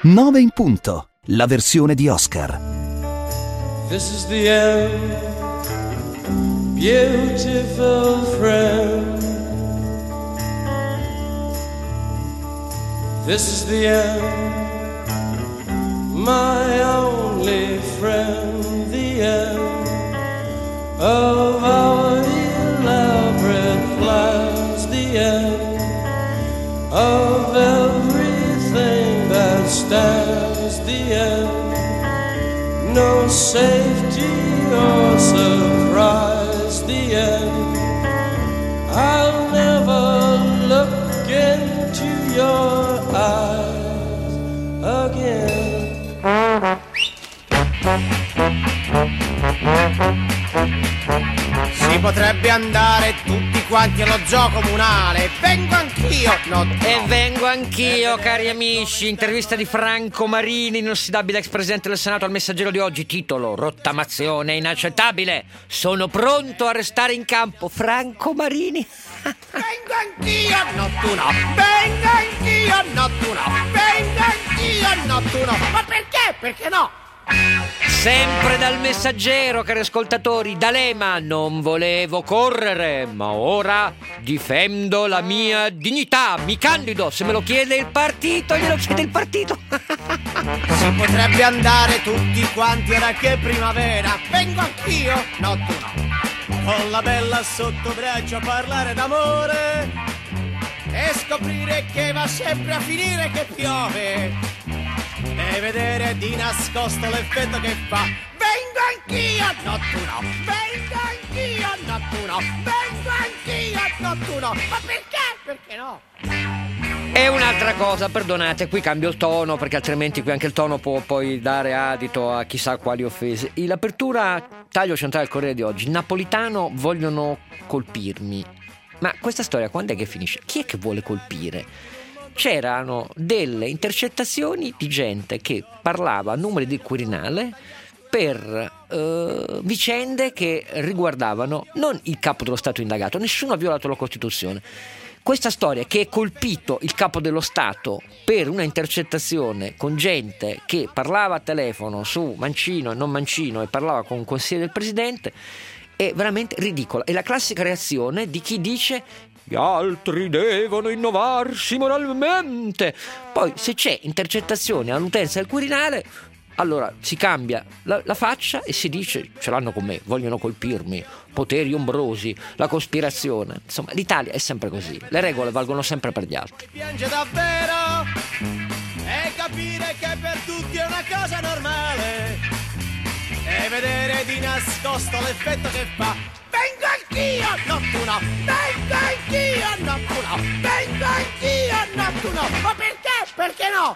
9 in punto, la versione di Oscar. This is the end, beautiful friend. This is the end, my only friend. The end of our elaborate plans. The end of everything that stands. The end, no safety or surprise. The end, I'll never look into your eyes again. Si potrebbe andare tutti quanti allo zoo comunale. Vengo anch'io. E vengo anch'io, cari amici. Intervista di Franco Marini, inossidabile ex presidente del Senato, al Messaggero di oggi. Titolo: rottamazione inaccettabile. Sono pronto a restare in campo. Franco Marini. Vengo anch'io. No, tu no. Vengo anch'io. No, tu no. Vengo anch'io. No, tu no. Ma perché? Perché no? Sempre dal Messaggero, cari ascoltatori. D'Alema: non volevo correre, ma ora difendo la mia dignità. Mi candido, se me lo chiede il partito, glielo chiede il partito. Si potrebbe andare tutti quanti, ora che è primavera. Vengo anch'io. No, tu no. Con la bella sotto braccio a parlare d'amore e scoprire che va sempre a finire che piove. E vedere di nascosto l'effetto che fa. Vengo anch'io, no tu no. Vengo anch'io, no tu no. Vengo anch'io, no tu no. Ma perché? Perché no? E un'altra cosa, perdonate, qui cambio il tono, perché altrimenti qui anche il tono può poi dare adito a chissà quali offese. L'apertura taglio centrale del Corriere di oggi: Napolitano, vogliono colpirmi. Ma questa storia quando è che finisce? Chi è che vuole colpire? C'erano delle intercettazioni di gente che parlava a nome del Quirinale per vicende che riguardavano non il capo dello Stato indagato. Nessuno ha violato la Costituzione. Questa storia che è colpito il capo dello Stato per una intercettazione con gente che parlava a telefono su Mancino e non Mancino e parlava con un consigliere del presidente è veramente ridicola. È la classica reazione di chi dice: gli altri devono innovarsi moralmente. Poi se c'è intercettazione all'utenza del Quirinale, allora si cambia la faccia e si dice: ce l'hanno con me, vogliono colpirmi, poteri ombrosi, la cospirazione. Insomma, l'Italia è sempre così, le regole valgono sempre per gli altri. Piange davvero e capire che per tutti è una cosa normale e vedere di nascosto l'effetto che fa. Vengo anch'io, no tu no. Vengo anch'io, no tu no. Vengo anch'io, no tu no. Ma perché? Perché no?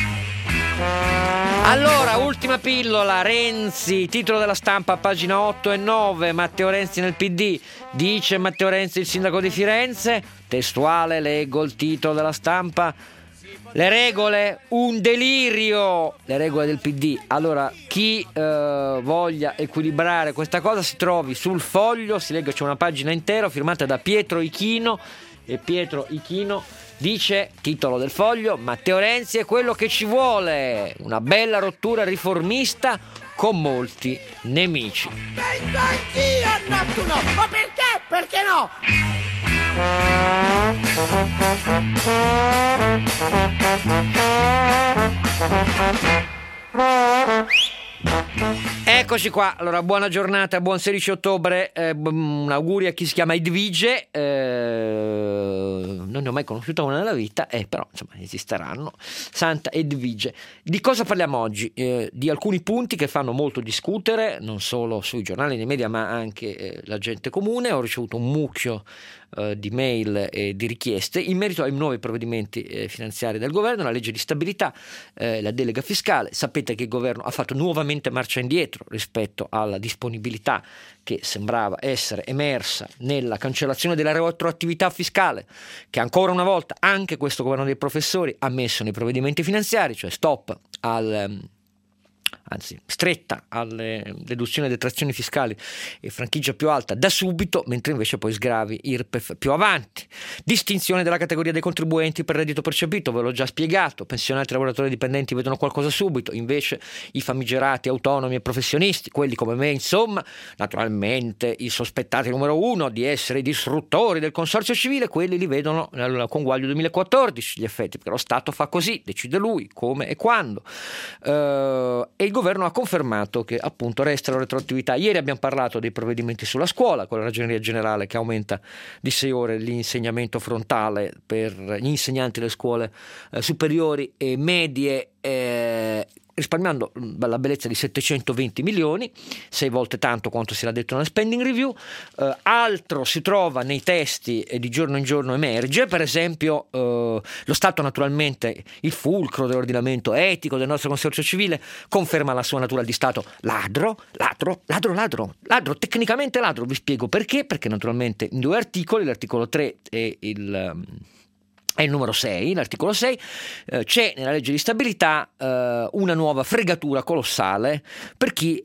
Allora, ultima pillola. Renzi, titolo della Stampa, pagina 8 e 9. Matteo Renzi nel PD. Dice Matteo Renzi, il sindaco di Firenze. Testuale, leggo il titolo della Stampa: le regole, un delirio. Le regole del PD. Allora, chi voglia equilibrare questa cosa si trovi sul Foglio, si legge, c'è una pagina intera firmata da Pietro Ichino, e Pietro Ichino dice, titolo del Foglio: Matteo Renzi è quello che ci vuole, una bella rottura riformista con molti nemici. Vengo anch'io, no tu no. Ma perché? Perché no? Eccoci qua, allora buona giornata, buon 16 ottobre, un augurio a chi si chiama Edvige, non ne ho mai conosciuta una nella vita, però insomma esisteranno. Santa Edvige. Di cosa parliamo oggi? Di alcuni punti che fanno molto discutere, non solo sui giornali, nei media, ma anche la gente comune. Ho ricevuto un mucchio di mail e di richieste in merito ai nuovi provvedimenti finanziari del governo, la legge di stabilità, la delega fiscale. Sapete che il governo ha fatto nuovamente marcia indietro rispetto alla disponibilità che sembrava essere emersa nella cancellazione della retroattività fiscale, che ancora una volta anche questo governo dei professori ha messo nei provvedimenti finanziari, cioè stop anzi stretta alle deduzioni e detrazioni fiscali e franchigia più alta da subito, mentre invece poi sgravi IRPEF più avanti. Distinzione della categoria dei contribuenti per reddito percepito, ve l'ho già spiegato, pensionati e lavoratori dipendenti vedono qualcosa subito, invece i famigerati autonomi e professionisti, quelli come me insomma, naturalmente i sospettati numero uno di essere i disruttori del consorzio civile, quelli li vedono nel conguaglio 2014 gli effetti, perché lo Stato fa così, decide lui come e quando, e il governo ha confermato che appunto resta la retroattività. Ieri abbiamo parlato dei provvedimenti sulla scuola, con la Ragioneria Generale che aumenta di 6 ore l'insegnamento frontale per gli insegnanti delle scuole superiori e medie, risparmiando la bellezza di 720 milioni, 6 volte tanto quanto si era detto nella spending review. Altro si trova nei testi e di giorno in giorno emerge, per esempio lo Stato, naturalmente il fulcro dell'ordinamento etico del nostro consorzio civile, conferma la sua natura di Stato ladro, tecnicamente ladro. Vi spiego perché, perché naturalmente in 2 articoli, l'articolo 3 e il numero 6, l'articolo 6, c'è nella legge di stabilità una nuova fregatura colossale per chi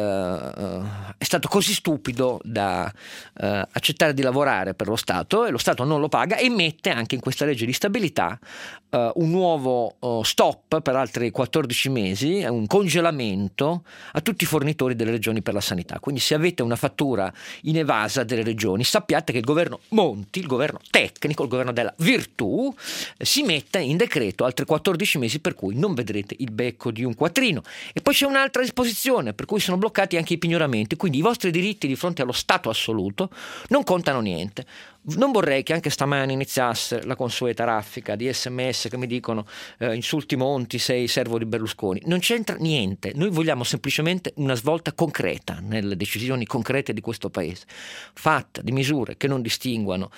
è stato così stupido da accettare di lavorare per lo Stato, e lo Stato non lo paga, e mette anche in questa legge di stabilità un nuovo stop per altri 14 mesi, un congelamento a tutti i fornitori delle regioni per la sanità. Quindi se avete una fattura inevasa delle regioni, sappiate che il governo Monti, il governo tecnico, il governo della virtù, si metta in decreto altri 14 mesi per cui non vedrete il becco di un quattrino. E poi c'è un'altra disposizione per cui sono bloccati anche i pignoramenti, quindi i vostri diritti di fronte allo Stato assoluto non contano niente. Non vorrei che anche stamani iniziasse la consueta raffica di SMS che mi dicono insulti Monti, sei servo di Berlusconi. Non c'entra niente, noi vogliamo semplicemente una svolta concreta nelle decisioni concrete di questo paese, fatta di misure che non distinguano,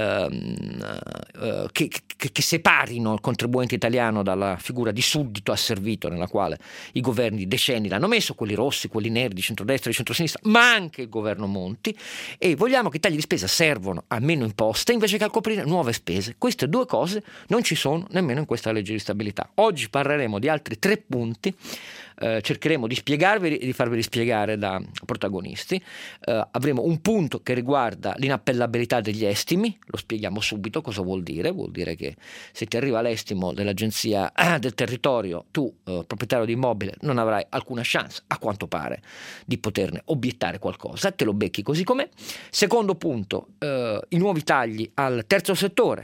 che separino il contribuente italiano dalla figura di suddito asservito nella quale i governi di decenni l'hanno messo, quelli rossi, quelli neri, di centrodestra, di centrosinistra, ma anche il governo Monti, e vogliamo che i tagli di spesa servono a meno imposte invece che a coprire nuove spese. Queste 2 cose non ci sono nemmeno in questa legge di stabilità. Oggi parleremo di altri 3 punti, cercheremo di spiegarvi e di farvi spiegare da protagonisti. Avremo un punto che riguarda l'inappellabilità degli estimi, lo spieghiamo subito cosa vuol dire che se ti arriva l'estimo dell'agenzia del territorio, tu proprietario di immobile non avrai alcuna chance, a quanto pare, di poterne obiettare qualcosa, te lo becchi così com'è. Secondo punto, i nuovi tagli al terzo settore,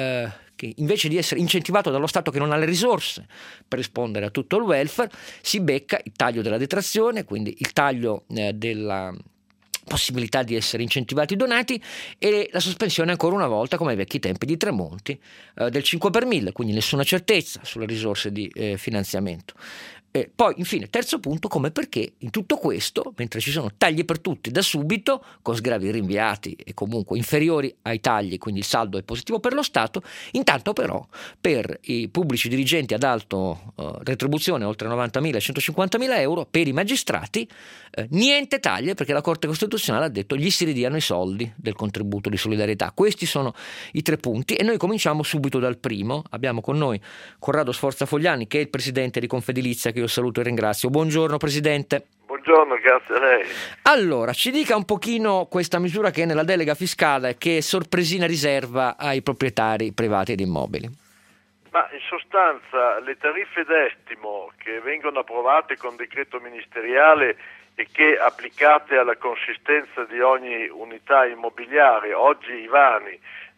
che invece di essere incentivato dallo Stato che non ha le risorse per rispondere a tutto il welfare, si becca il taglio della detrazione, quindi il taglio della possibilità di essere incentivati i donati, e la sospensione ancora una volta, come ai vecchi tempi di Tremonti, del 5 per 1000, quindi nessuna certezza sulle risorse di finanziamento. Poi infine terzo punto, come perché in tutto questo, mentre ci sono tagli per tutti da subito, con sgravi rinviati e comunque inferiori ai tagli, quindi il saldo è positivo per lo Stato, intanto però per i pubblici dirigenti ad alto retribuzione, oltre 90.000 e 150.000 euro, per i magistrati niente taglie, perché la Corte Costituzionale ha detto gli si ridiano i soldi del contributo di solidarietà. Questi sono i 3 punti e noi cominciamo subito dal primo. Abbiamo con noi Corrado Sforza-Fogliani, che è il presidente di Confedilizia, che io saluto e ringrazio. Buongiorno Presidente. Buongiorno, grazie a lei. Allora, ci dica un pochino questa misura che è nella delega fiscale, che sorpresina riserva ai proprietari privati di immobili. Ma in sostanza le tariffe d'estimo che vengono approvate con decreto ministeriale e che, applicate alla consistenza di ogni unità immobiliare, oggi i vani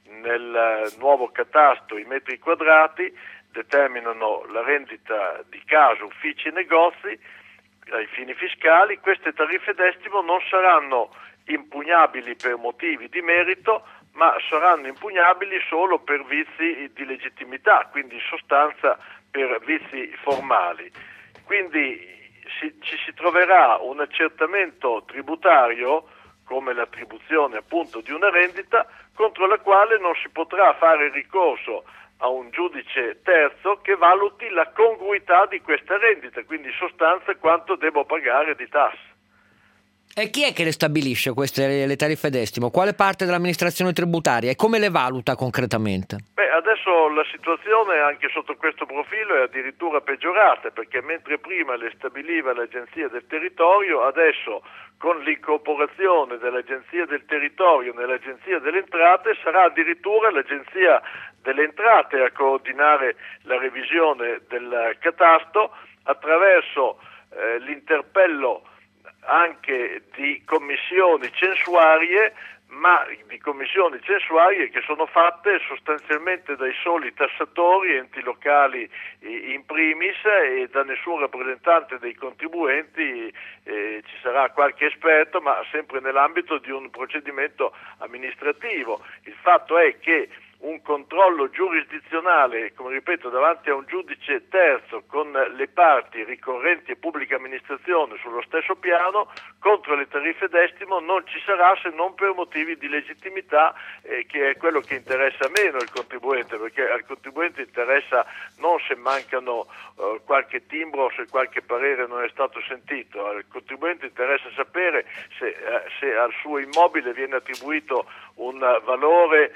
nel nuovo catasto, i metri quadrati, determinano la rendita di casa, uffici e negozi ai fini fiscali. Queste tariffe d'estimo non saranno impugnabili per motivi di merito, ma saranno impugnabili solo per vizi di legittimità, quindi in sostanza per vizi formali. Quindi ci si troverà un accertamento tributario, come l'attribuzione appunto di una rendita, contro la quale non si potrà fare ricorso a un giudice terzo che valuti la congruità di questa rendita, quindi in sostanza quanto devo pagare di tasse. E chi è che le stabilisce queste le tariffe d'estimo? Quale parte dell'amministrazione tributaria e come le valuta concretamente? Adesso la situazione anche sotto questo profilo è addirittura peggiorata, perché mentre prima le stabiliva l'Agenzia del Territorio, adesso con l'incorporazione dell'Agenzia del Territorio nell'Agenzia delle Entrate sarà addirittura l'Agenzia delle Entrate a coordinare la revisione del catasto attraverso l'interpello anche di commissioni censuarie, ma di commissioni censuarie che sono fatte sostanzialmente dai soli tassatori, enti locali in primis, e da nessun rappresentante dei contribuenti. Ci sarà qualche esperto, ma sempre nell'ambito di un procedimento amministrativo. Il fatto è che un controllo giurisdizionale, come ripeto, davanti a un giudice terzo con le parti ricorrenti e pubblica amministrazione sullo stesso piano contro le tariffe d'estimo non ci sarà, se non per motivi di legittimità, che è quello che interessa meno il contribuente, perché al contribuente interessa non se mancano qualche timbro o se qualche parere non è stato sentito, al contribuente interessa sapere se al suo immobile viene attribuito un valore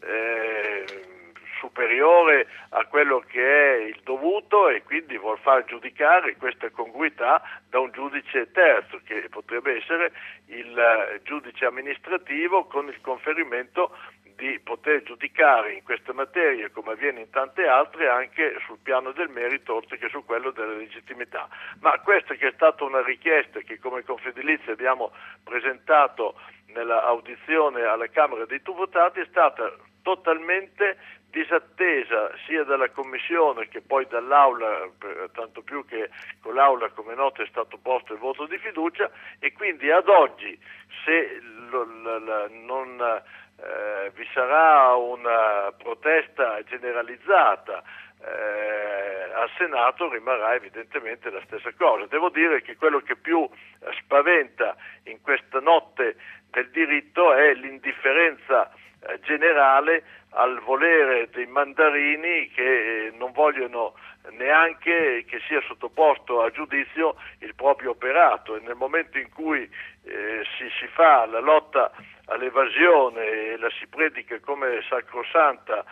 superiore a quello che è il dovuto, e quindi vuol far giudicare questa congruità da un giudice terzo, che potrebbe essere il giudice amministrativo, con il conferimento di poter giudicare in queste materie, come avviene in tante altre, anche sul piano del merito oltre che su quello della legittimità. Ma questa, che è stata una richiesta che come Confedilizia abbiamo presentato nella audizione alla Camera dei Deputati, è stata totalmente disattesa sia dalla Commissione che poi dall'Aula, tanto più che con l'Aula, come noto, è stato posto il voto di fiducia, e quindi ad oggi, se non vi sarà una protesta generalizzata al Senato, rimarrà evidentemente la stessa cosa. Devo dire che quello che più spaventa in questa notte del diritto è l'indifferenza generale al volere dei mandarini, che non vogliono neanche che sia sottoposto a giudizio il proprio operato, e nel momento in cui si fa la lotta all'evasione e la si predica come sacrosanta,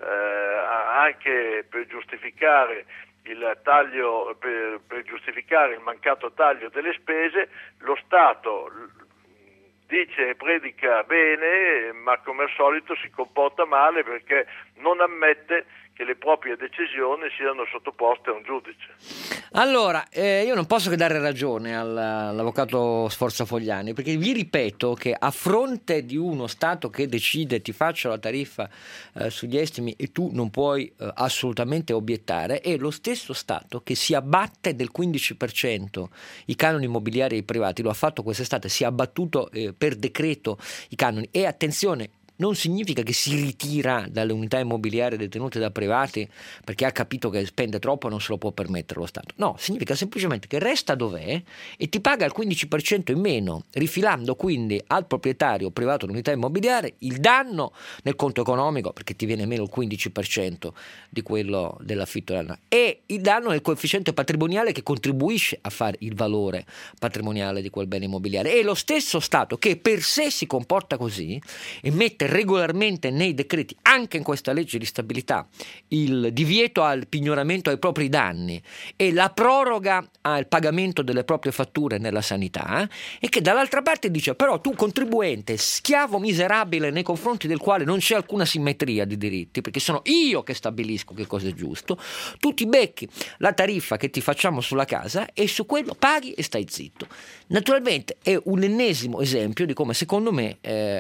anche per giustificare il taglio, per giustificare il mancato taglio delle spese, lo Stato dice e predica bene, ma come al solito si comporta male, perché non ammette che le proprie decisioni siano sottoposte a un giudice. Allora, io non posso che dare ragione all'avvocato Sforzafogliani, perché vi ripeto che a fronte di uno Stato che decide ti faccio la tariffa sugli estimi e tu non puoi assolutamente obiettare, è lo stesso Stato che si abbatte del 15% i canoni immobiliari ai privati. Lo ha fatto quest'estate, si è abbattuto per decreto i canoni, e attenzione, non significa che si ritira dalle unità immobiliari detenute da privati perché ha capito che spende troppo e non se lo può permettere lo Stato. No, significa semplicemente che resta dov'è e ti paga il 15% in meno, rifilando quindi al proprietario privato dell'unità immobiliare il danno nel conto economico, perché ti viene meno il 15% di quello dell'affitto, e il danno nel coefficiente patrimoniale che contribuisce a fare il valore patrimoniale di quel bene immobiliare. È lo stesso Stato che per sé si comporta così e mette regolarmente nei decreti, anche in questa legge di stabilità, il divieto al pignoramento ai propri danni e la proroga al pagamento delle proprie fatture nella sanità, e che dall'altra parte dice però tu contribuente, schiavo miserabile nei confronti del quale non c'è alcuna simmetria di diritti, perché sono io che stabilisco che cosa è giusto, tu ti becchi la tariffa che ti facciamo sulla casa e su quello paghi e stai zitto. Naturalmente è un ennesimo esempio di come, secondo me,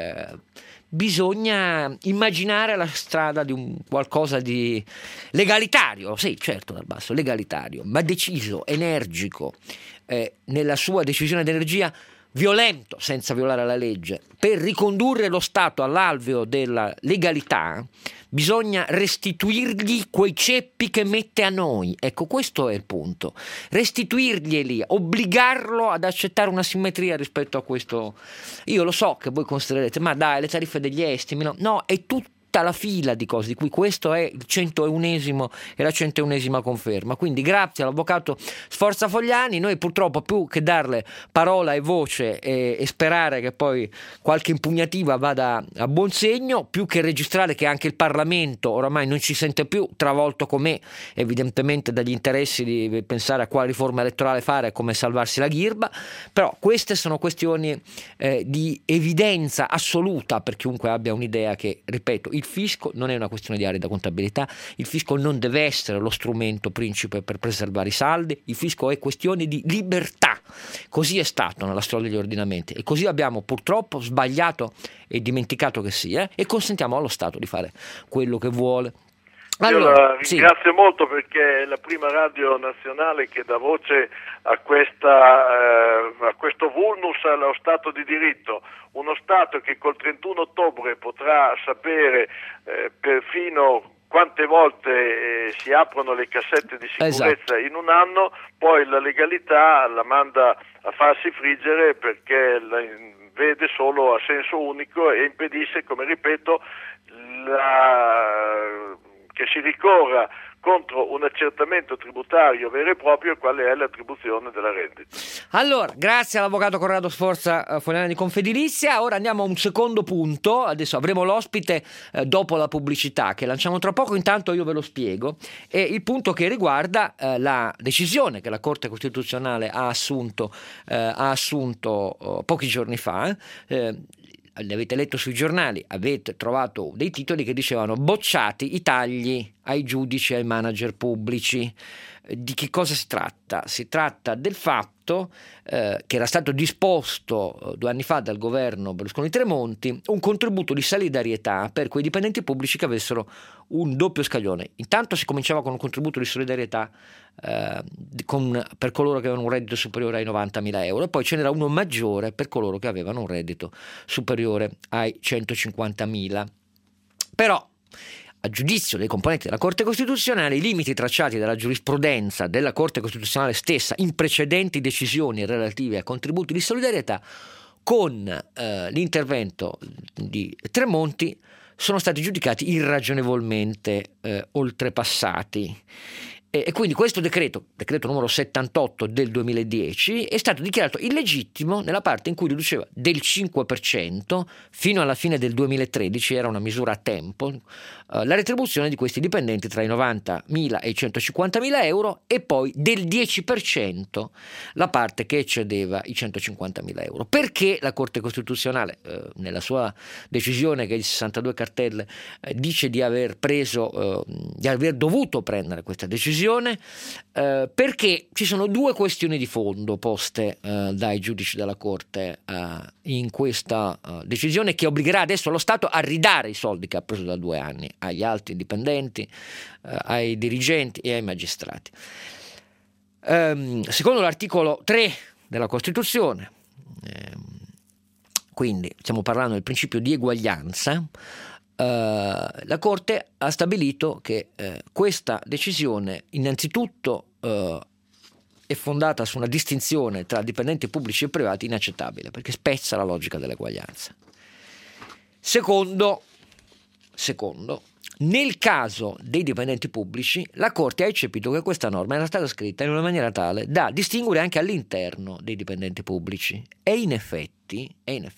bisogna immaginare la strada di un qualcosa di legalitario, sì, certo, dal basso, legalitario, ma deciso, energico, nella sua decisione d'energia, violento senza violare la legge, per ricondurre lo Stato all'alveo della legalità. Bisogna restituirgli quei ceppi che mette a noi. Ecco, questo è il punto. Restituirglieli, obbligarlo ad accettare una simmetria rispetto a questo. Io lo so che voi considererete, ma dai, le tariffe degli estimi, no, è tutta la fila di cose, di cui questo è il 101esimo e la 101esima conferma. Quindi grazie all'avvocato Sforza Fogliani. Noi purtroppo, più che darle parola e voce e sperare che poi qualche impugnativa vada a buon segno, più che registrare che anche il Parlamento oramai non ci sente più, travolto com'è evidentemente dagli interessi di pensare a quale riforma elettorale fare e come salvarsi la ghirba, però queste sono questioni di evidenza assoluta per chiunque abbia un'idea che, ripeto, il fisco non è una questione di arida contabilità, il fisco non deve essere lo strumento principe per preservare i saldi, il fisco è questione di libertà. Così è stato nella storia degli ordinamenti e così abbiamo purtroppo sbagliato e dimenticato che sia, e consentiamo allo Stato di fare quello che vuole. Allora, io la ringrazio molto, perché è la prima radio nazionale che dà voce a questo vulnus allo Stato di diritto, uno Stato che col 31 ottobre potrà sapere perfino quante volte si aprono le cassette di sicurezza in un anno, poi la legalità la manda a farsi friggere perché la vede solo a senso unico e impedisce, come ripeto, che si ricorra contro un accertamento tributario vero e proprio, quale è l'attribuzione della rendita. Allora, grazie all'avvocato Corrado Sforza Fogliani di Confedilizia. Ora andiamo a un secondo punto, adesso avremo l'ospite dopo la pubblicità che lanciamo tra poco, intanto io ve lo spiego, è il punto che riguarda la decisione che la Corte Costituzionale ha assunto pochi giorni fa. Ne avete letto sui giornali, avete trovato dei titoli che dicevano bocciati i tagli ai giudici e ai manager pubblici. Di che cosa si tratta? Si tratta del fatto che era stato disposto 2 anni fa dal governo Berlusconi-Tremonti un contributo di solidarietà per quei dipendenti pubblici che avessero un doppio scaglione. Intanto si cominciava con un contributo di solidarietà per coloro che avevano un reddito superiore ai 90.000 euro, e poi ce n'era uno maggiore per coloro che avevano un reddito superiore ai 150.000. Però, a giudizio dei componenti della Corte Costituzionale, i limiti tracciati dalla giurisprudenza della Corte Costituzionale stessa in precedenti decisioni relative a contributi di solidarietà, con l'intervento di Tremonti sono stati giudicati irragionevolmente oltrepassati. E quindi questo decreto numero 78 del 2010 è stato dichiarato illegittimo nella parte in cui riduceva del 5% fino alla fine del 2013, era una misura a tempo, la retribuzione di questi dipendenti tra i 90.000 e i 150.000 euro, e poi del 10% la parte che eccedeva i 150.000 euro. Perché la Corte Costituzionale nella sua decisione, che è di 62 cartelle, dice di aver dovuto prendere questa decisione? Perché ci sono 2 questioni di fondo poste dai giudici della Corte in questa decisione, che obbligherà adesso lo Stato a ridare i soldi che ha preso da 2 anni agli alti dipendenti, ai dirigenti e ai magistrati. Secondo l'articolo 3 della Costituzione, quindi stiamo parlando del principio di eguaglianza, la Corte ha stabilito che questa decisione innanzitutto è fondata su una distinzione tra dipendenti pubblici e privati inaccettabile, perché spezza la logica dell'eguaglianza. Secondo, nel caso dei dipendenti pubblici, la Corte ha eccepito che questa norma era stata scritta in una maniera tale da distinguere anche all'interno dei dipendenti pubblici, e in effetti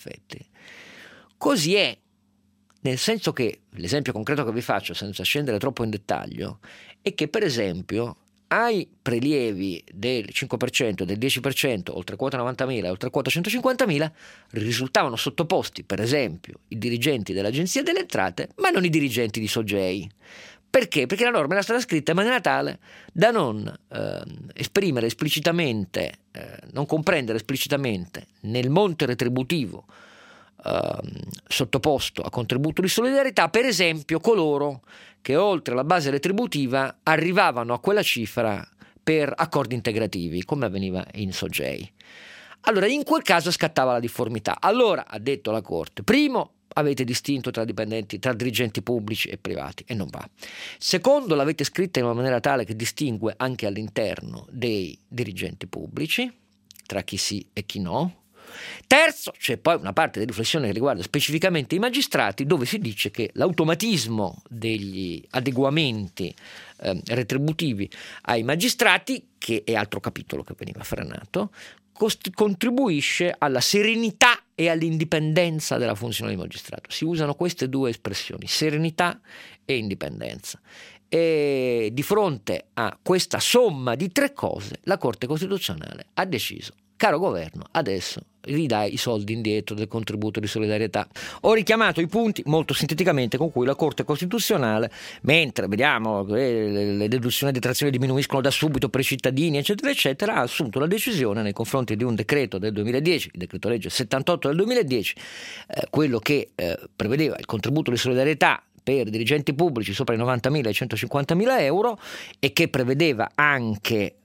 così è. Nel senso che, l'esempio concreto che vi faccio, senza scendere troppo in dettaglio, è che per esempio ai prelievi del 5%, del 10%, oltre quota 90.000 e oltre quota 150.000, risultavano sottoposti per esempio i dirigenti dell'Agenzia delle Entrate, ma non i dirigenti di Sogei. Perché? Perché la norma era stata scritta in maniera tale da non esprimere esplicitamente, non comprendere esplicitamente nel monte retributivo sottoposto a contributo di solidarietà, per esempio, coloro che oltre alla base retributiva arrivavano a quella cifra per accordi integrativi, come avveniva in Sogei. Allora, in quel caso scattava la difformità. Allora, ha detto la Corte, primo, avete distinto tra dirigenti pubblici e privati, e non va. Secondo, l'avete scritta in una maniera tale che distingue anche all'interno dei dirigenti pubblici, tra chi sì e chi no. Terzo, c'è poi una parte di riflessione che riguarda specificamente i magistrati, dove si dice che l'automatismo degli adeguamenti retributivi ai magistrati, che è altro capitolo che veniva frenato, contribuisce alla serenità e all'indipendenza della funzione di magistrato. Si usano queste due espressioni, serenità e indipendenza. E di fronte a questa somma di tre cose, la Corte Costituzionale ha deciso: caro governo, adesso ridai i soldi indietro del contributo di solidarietà. Ho richiamato i punti molto sinteticamente con cui la Corte Costituzionale, mentre vediamo che le deduzioni e detrazioni diminuiscono da subito per i cittadini, eccetera, eccetera, ha assunto la decisione nei confronti di un decreto del 2010, il decreto legge 78 del 2010, quello che prevedeva il contributo di solidarietà per dirigenti pubblici sopra i 90.000 e i 150.000 euro, e che prevedeva anche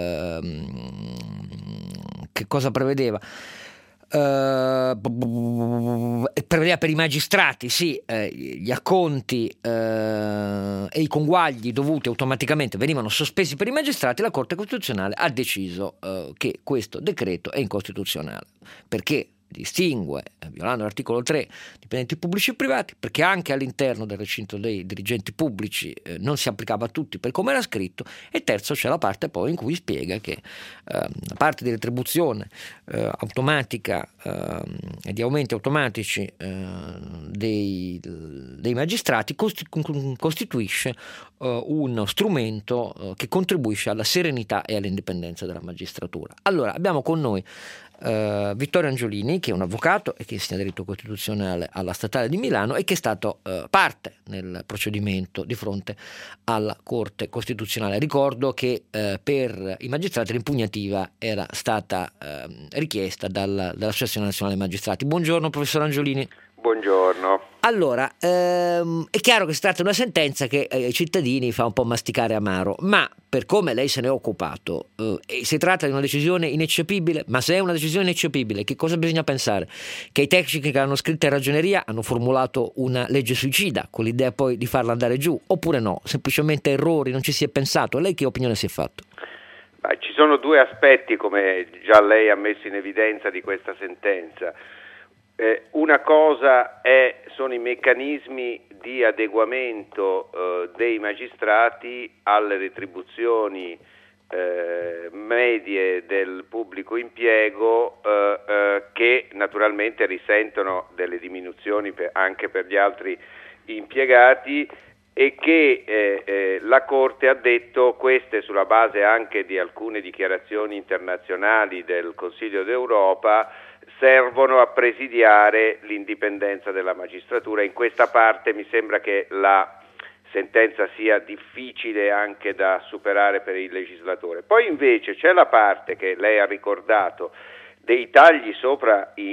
che cosa prevedeva? Prevedeva per i magistrati gli acconti e i conguagli dovuti automaticamente venivano sospesi per i magistrati. La Corte Costituzionale ha deciso che questo decreto è incostituzionale, perché distingue, violando l'articolo 3, dipendenti pubblici e privati, perché anche all'interno del recinto dei dirigenti pubblici non si applicava a tutti per come era scritto, e terzo c'è la parte poi in cui spiega che la parte di retribuzione automatica e di aumenti automatici dei magistrati costituisce uno strumento che contribuisce alla serenità e all'indipendenza della magistratura. Allora abbiamo con noi Vittorio Angiolini, che è un avvocato e che insegna diritto costituzionale alla Statale di Milano e che è stato parte nel procedimento di fronte alla Corte Costituzionale. Ricordo che per i magistrati l'impugnativa era stata richiesta dall'Associazione Nazionale Magistrati. Buongiorno professor Angiolini. Buongiorno. Allora, è chiaro che si tratta di una sentenza che ai cittadini fa un po' masticare amaro, ma per come lei se ne è occupato, si tratta di una decisione ineccepibile. Ma se è una decisione ineccepibile, che cosa bisogna pensare? Che i tecnici che l'hanno scritta in ragioneria hanno formulato una legge suicida con l'idea poi di farla andare giù, oppure no, semplicemente errori, non ci si è pensato? Lei che opinione si è fatto? Ci sono due aspetti, come già lei ha messo in evidenza, di questa sentenza. Una cosa sono i meccanismi di adeguamento dei magistrati alle retribuzioni medie del pubblico impiego, che naturalmente risentono delle diminuzioni anche per gli altri impiegati, e che la Corte ha detto, queste sulla base anche di alcune dichiarazioni internazionali del Consiglio d'Europa, servono a presidiare l'indipendenza della magistratura. In questa parte mi sembra che la sentenza sia difficile anche da superare per il legislatore. Poi invece c'è la parte che lei ha ricordato dei tagli sopra i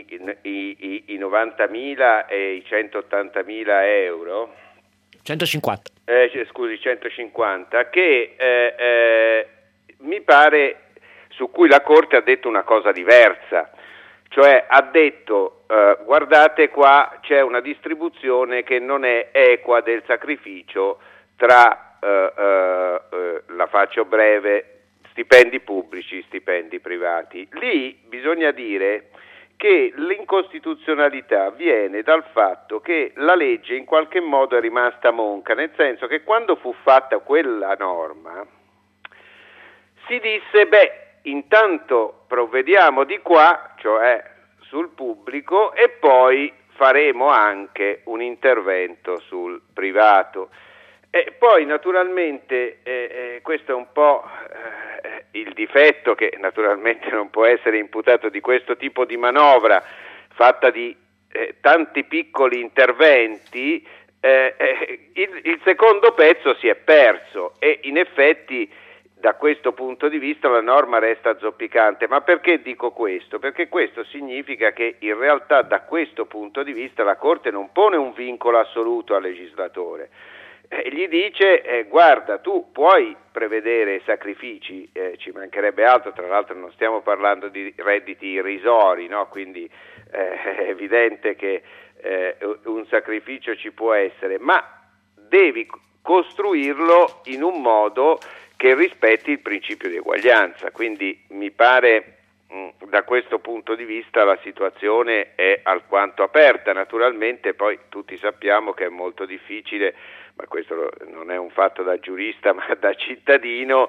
90.000 e i 180.000 euro. 150. 150, che mi pare su cui la Corte ha detto una cosa diversa. Cioè ha detto guardate, qua c'è una distribuzione che non è equa del sacrificio tra, la faccio breve, stipendi pubblici, stipendi privati. Lì bisogna dire che l'incostituzionalità viene dal fatto che la legge in qualche modo è rimasta monca, nel senso che quando fu fatta quella norma si disse intanto provvediamo di qua, cioè sul pubblico, e poi faremo anche un intervento sul privato. E poi naturalmente questo è un po' il difetto che naturalmente non può essere imputato di questo tipo di manovra fatta di tanti piccoli interventi. Il secondo pezzo si è perso e in effetti da questo punto di vista la norma resta zoppicante. Ma perché dico questo? Perché questo significa che in realtà da questo punto di vista la Corte non pone un vincolo assoluto al legislatore, gli dice guarda, tu puoi prevedere sacrifici, ci mancherebbe altro, tra l'altro non stiamo parlando di redditi irrisori, no? Quindi è evidente che un sacrificio ci può essere, ma devi costruirlo in un modo che rispetti il principio di eguaglianza. Quindi mi pare da questo punto di vista la situazione è alquanto aperta. Naturalmente poi tutti sappiamo che è molto difficile, ma questo non è un fatto da giurista ma da cittadino,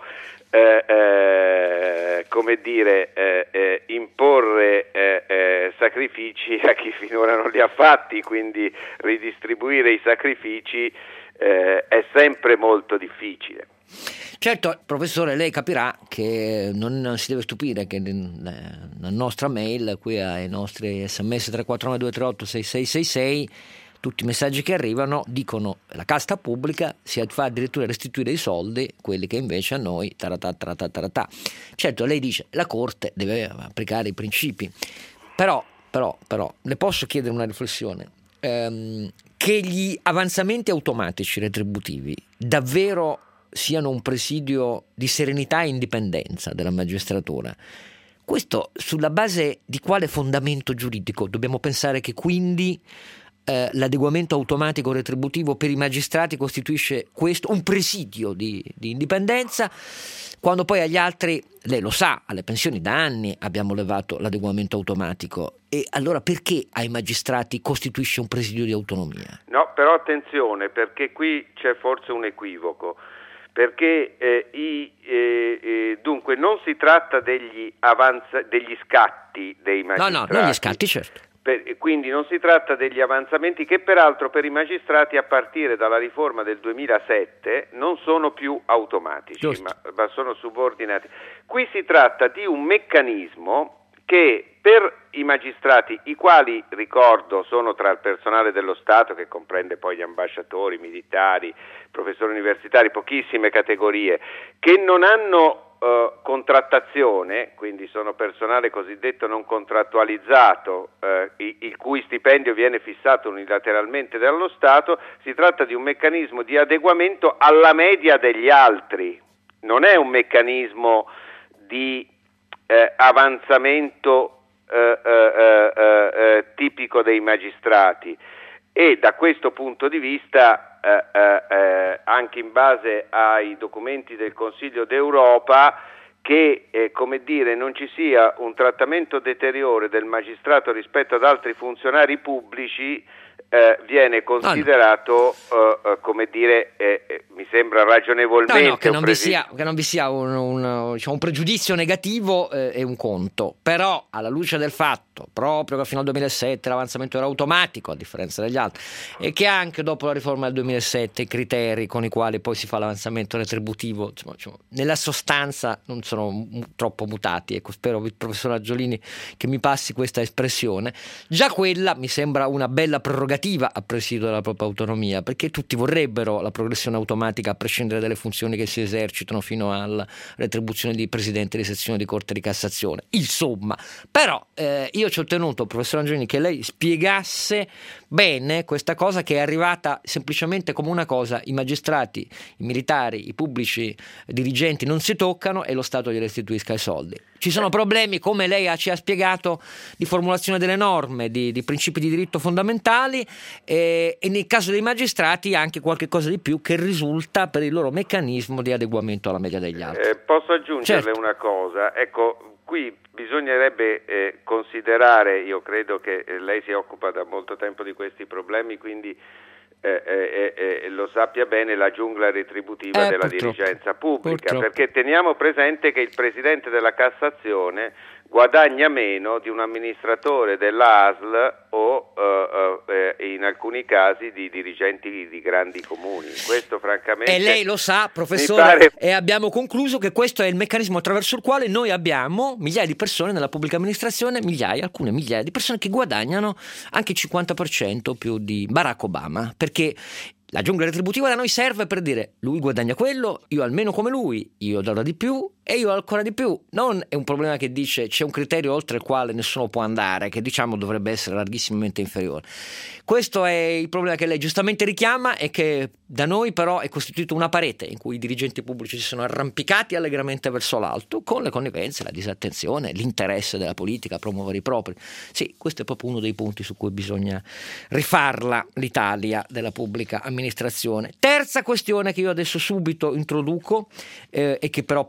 imporre sacrifici a chi finora non li ha fatti, quindi ridistribuire i sacrifici è sempre molto difficile. Certo, professore, lei capirà che non si deve stupire che la nostra mail, qui ai nostri sms 349-238-6666, tutti i messaggi che arrivano dicono la casta pubblica si fa addirittura restituire i soldi, quelli che invece a noi taratà. Certo, lei dice la Corte deve applicare i principi, però le posso chiedere una riflessione, che gli avanzamenti automatici retributivi davvero siano un presidio di serenità e indipendenza della magistratura. Questo sulla base di quale fondamento giuridico? Dobbiamo pensare che quindi l'adeguamento automatico retributivo per i magistrati costituisce questo un presidio di indipendenza, quando poi agli altri, lei lo sa, alle pensioni da anni abbiamo levato l'adeguamento automatico, e allora perché ai magistrati costituisce un presidio di autonomia? No, però attenzione, perché qui c'è forse un equivoco. Perché dunque non si tratta degli scatti dei magistrati. No, non gli scatti, certo. Quindi non si tratta degli avanzamenti che peraltro per i magistrati a partire dalla riforma del 2007 non sono più automatici, ma sono subordinati. Qui si tratta di un meccanismo che per i magistrati, i quali, ricordo, sono tra il personale dello Stato, che comprende poi gli ambasciatori, militari, professori universitari, pochissime categorie, che non hanno contrattazione, quindi sono personale cosiddetto non contrattualizzato, il cui stipendio viene fissato unilateralmente dallo Stato, si tratta di un meccanismo di adeguamento alla media degli altri, non è un meccanismo di avanzamento tipico dei magistrati, e da questo punto di vista anche in base ai documenti del Consiglio d'Europa, che non ci sia un trattamento deteriore del magistrato rispetto ad altri funzionari pubblici viene considerato mi sembra ragionevolmente che non vi sia un pregiudizio negativo è un conto, però alla luce del fatto proprio che fino al 2007 l'avanzamento era automatico a differenza degli altri, e che anche dopo la riforma del 2007 i criteri con i quali poi si fa l'avanzamento retributivo nella sostanza non sono troppo mutati, ecco, spero il professor Aggiolini che mi passi questa espressione, già quella mi sembra una bella prerogativa a presidio della propria autonomia, perché tutti vorrebbero la progressione automatica a prescindere dalle funzioni che si esercitano fino alla retribuzione di presidente di sezione di Corte di Cassazione. Insomma, però io ci ho tenuto, professor Angiolini, che lei spiegasse bene questa cosa che è arrivata semplicemente come una cosa: i magistrati, i militari, i pubblici dirigenti non si toccano e lo Stato gli restituisca i soldi. Ci sono problemi, come lei ci ha spiegato, di formulazione delle norme, di principi di diritto fondamentali, e nel caso dei magistrati anche qualche cosa di più che risulta per il loro meccanismo di adeguamento alla media degli altri. Posso aggiungerle una cosa? Ecco, qui bisognerebbe considerare, io credo che lei si occupa da molto tempo di questi problemi, quindi lo sappia bene, la giungla retributiva della dirigenza pubblica, perché teniamo presente che il Presidente della Cassazione guadagna meno di un amministratore della ASL o in alcuni casi di dirigenti di grandi comuni. Questo francamente, e lei lo sa, professore, e abbiamo concluso che questo è il meccanismo attraverso il quale noi abbiamo migliaia di persone nella pubblica amministrazione, alcune migliaia di persone che guadagnano anche il 50% più di Barack Obama, perché la giungla retributiva da noi serve per dire: lui guadagna quello, io almeno come lui, io darò di più e io ancora di più. Non è un problema che dice c'è un criterio oltre il quale nessuno può andare, che dovrebbe essere larghissimamente inferiore. Questo è il problema che lei giustamente richiama, e che da noi però è costituito una parete in cui i dirigenti pubblici si sono arrampicati allegramente verso l'alto, con le connivenze, la disattenzione, l'interesse della politica a promuovere i propri. Sì, questo è proprio uno dei punti su cui bisogna rifarla l'Italia della pubblica amministrazione. Terza questione che io adesso subito introduco e che però poi faccio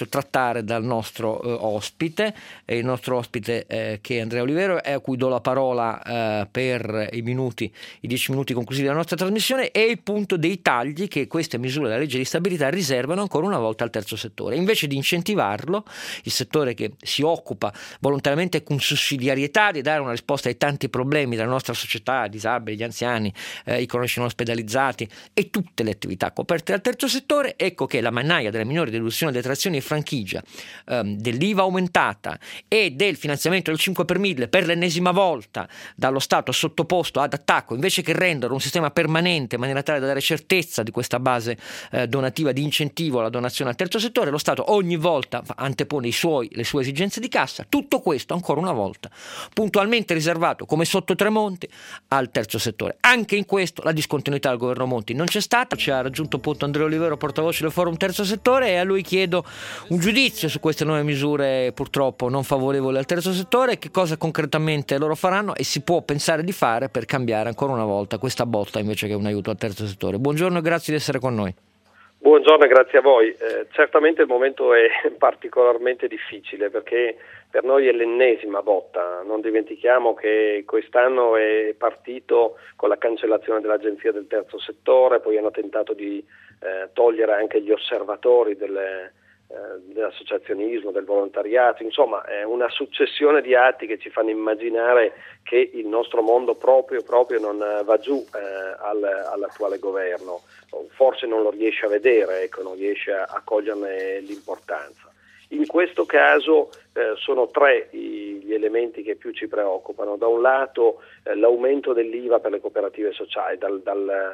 trattare dal nostro ospite. Il nostro ospite che è Andrea Olivero, a cui do la parola per i 10 minuti conclusivi della nostra trasmissione, è il punto dei tagli che queste misure della legge di stabilità riservano ancora una volta al terzo settore. Invece di incentivarlo, il settore che si occupa volontariamente con sussidiarietà di dare una risposta ai tanti problemi della nostra società, i disabili, gli anziani, i cronici non ospedalizzati e tutte le attività coperte dal terzo settore, ecco che la mannaia delle minori deduzioni, detrazioni e franchigia, dell'IVA aumentata e del finanziamento del 5 per 1000 per l'ennesima volta dallo Stato sottoposto ad attacco, invece che rendere un sistema permanente in maniera tale da dare certezza di questa base donativa di incentivo alla donazione al terzo settore, lo Stato ogni volta antepone le sue esigenze di cassa. Tutto questo ancora una volta puntualmente riservato, come sotto Tremonti, al terzo settore. Anche in questo la discontinuità del governo Monti non c'è stata. Ci ha raggiunto appunto Andrea Olivero, portavoce del Forum Terzo Settore, e a lui chiedo un giudizio su queste nuove misure purtroppo non favorevoli al terzo settore, che cosa concretamente loro faranno e si può pensare di fare per cambiare ancora una volta questa botta invece che un aiuto al terzo settore. Buongiorno e grazie di essere con noi. Buongiorno e grazie a voi. Certamente il momento è particolarmente difficile perché per noi è l'ennesima botta. Non dimentichiamo che quest'anno è partito con la cancellazione dell'Agenzia del Terzo Settore, poi hanno tentato di togliere anche gli osservatori dell'associazionismo, del volontariato, insomma è una successione di atti che ci fanno immaginare che il nostro mondo proprio non va giù all'attuale governo, forse non lo riesce a vedere, non riesce a coglierne l'importanza. In questo caso sono tre gli elementi che più ci preoccupano. Da un lato l'aumento dell'IVA per le cooperative sociali dal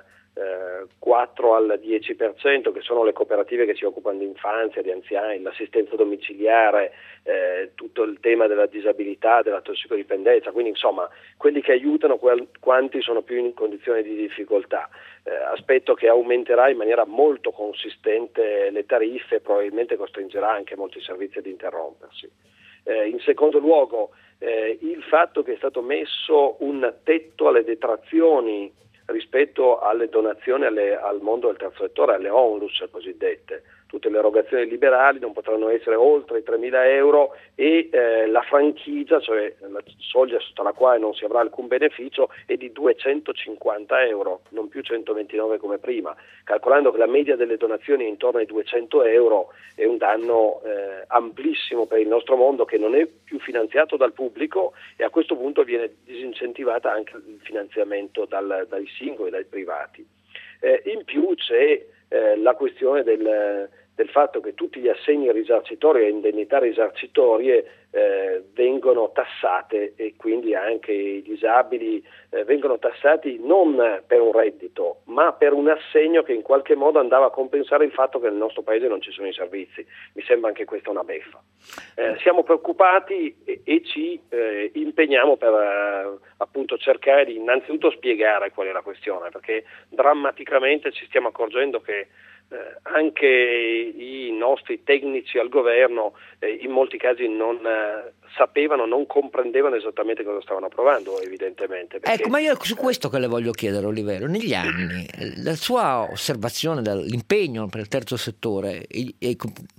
4 al 10%, che sono le cooperative che si occupano di infanzia, di anziani, l'assistenza domiciliare, tutto il tema della disabilità, della tossicodipendenza, quindi insomma quelli che aiutano quanti sono più in condizioni di difficoltà. Aspetto che aumenterà in maniera molto consistente le tariffe e probabilmente costringerà anche molti servizi ad interrompersi. In secondo luogo il fatto che è stato messo un tetto alle detrazioni rispetto alle donazioni al mondo del terzo settore, alle onlus cosiddette. Tutte le erogazioni liberali non potranno essere oltre i 3.000 euro e la franchigia, cioè la soglia sotto la quale non si avrà alcun beneficio, è di 250 euro, non più 129 come prima. Calcolando che la media delle donazioni è intorno ai 200 euro, è un danno amplissimo per il nostro mondo, che non è più finanziato dal pubblico, e a questo punto viene disincentivata anche il finanziamento dai singoli, dai privati. In più c'è la questione del fatto che tutti gli assegni risarcitori e indennità risarcitorie vengono tassate, e quindi anche i disabili vengono tassati non per un reddito ma per un assegno che in qualche modo andava a compensare il fatto che nel nostro paese non ci sono i servizi. Mi sembra anche questa una beffa. Siamo preoccupati e ci impegniamo per appunto cercare di innanzitutto spiegare qual è la questione, perché drammaticamente ci stiamo accorgendo che anche i nostri tecnici al governo in molti casi non sapevano, non comprendevano esattamente cosa stavano approvando, evidentemente. Ecco, ma io su questo che le voglio chiedere, Olivero, negli anni la sua osservazione dell'impegno per il terzo settore e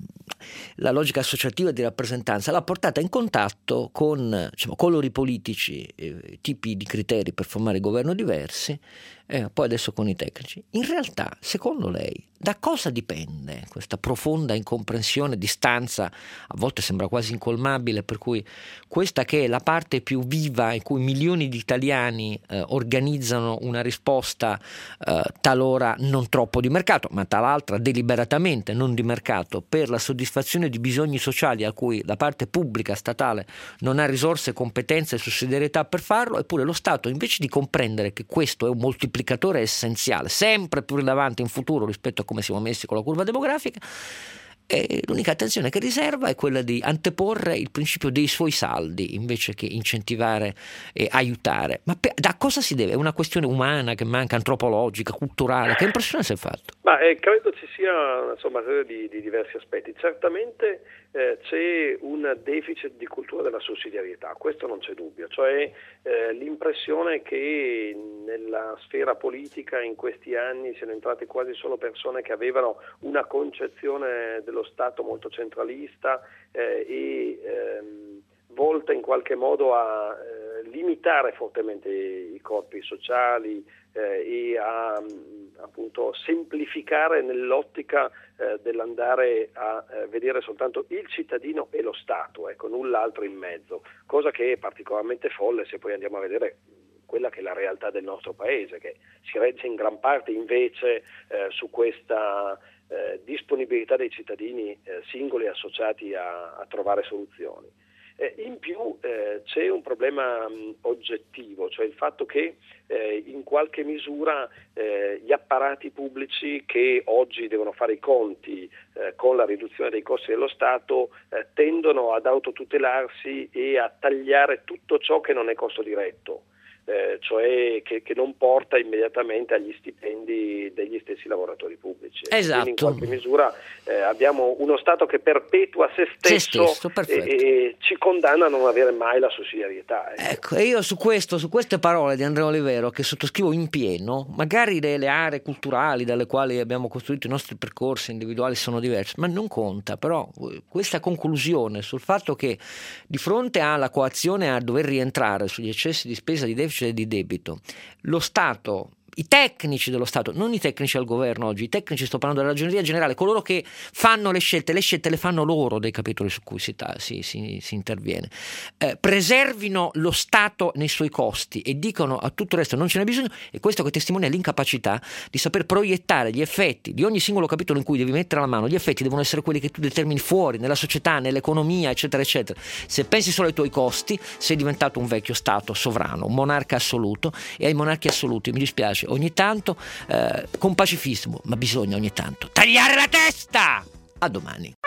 la logica associativa di rappresentanza l'ha portata in contatto con colori politici, tipi di criteri per formare governo diversi, poi adesso con i tecnici. In realtà, secondo lei, da cosa dipende questa profonda incomprensione, distanza, a volte sembra quasi incolmabile, per cui questa che è la parte più viva in cui milioni di italiani organizzano una risposta talora non troppo di mercato, ma tal'altra deliberatamente non di mercato, per la soddisfazione di bisogni sociali a cui la parte pubblica statale non ha risorse, competenze e sussidiarietà per farlo, eppure lo Stato, invece di comprendere che questo è un moltiplicatore essenziale, sempre più rilevante in futuro rispetto a come siamo messi con la curva demografica, e l'unica attenzione che riserva è quella di anteporre il principio dei suoi saldi invece che incentivare e aiutare. Ma da cosa si deve? È una questione umana che manca, antropologica, culturale? Che impressione si è fatto? Ma credo ci sia dubbia una serie di diversi aspetti. Certamente c'è un deficit di cultura della sussidiarietà, questo non c'è dubbio, cioè l'impressione che nella sfera politica in questi anni siano entrate quasi solo persone che avevano una concezione dello Stato molto centralista e volta in qualche modo a limitare fortemente i corpi sociali e a appunto semplificare nell'ottica dell'andare a vedere soltanto il cittadino e lo Stato, ecco, null'altro in mezzo, cosa che è particolarmente folle se poi andiamo a vedere quella che è la realtà del nostro paese, che si regge in gran parte invece su questa disponibilità dei cittadini singoli associati a trovare soluzioni. In più c'è un problema oggettivo, cioè il fatto che in qualche misura gli apparati pubblici che oggi devono fare i conti con la riduzione dei costi dello Stato tendono ad autotutelarsi e a tagliare tutto ciò che non è costo diretto. Cioè che non porta immediatamente agli stipendi degli stessi lavoratori pubblici. Esatto. Quindi in qualche misura abbiamo uno Stato che perpetua se stesso e ci condanna a non avere mai la sussidiarietà. Ecco, e io su queste parole di Andrea Olivero, che sottoscrivo in pieno, magari le aree culturali dalle quali abbiamo costruito i nostri percorsi individuali sono diverse, ma non conta. Però questa conclusione sul fatto che di fronte alla coazione a dover rientrare sugli eccessi di spesa, di deficit e di debito, lo Stato, i tecnici dello Stato, non i tecnici al governo oggi, i tecnici, sto parlando della Ragioneria Generale, coloro che fanno le scelte le fanno loro dei capitoli su cui si interviene, preservino lo Stato nei suoi costi e dicono a tutto il resto non ce n'è bisogno, e questo che testimonia l'incapacità di saper proiettare gli effetti di ogni singolo capitolo in cui devi mettere la mano. Gli effetti devono essere quelli che tu determini fuori, nella società, nell'economia, eccetera eccetera. Se pensi solo ai tuoi costi sei diventato un vecchio Stato sovrano, un monarca assoluto, e ai monarchi assoluti, mi dispiace, ogni tanto con pacifismo, ma bisogna ogni tanto tagliare la testa. A domani.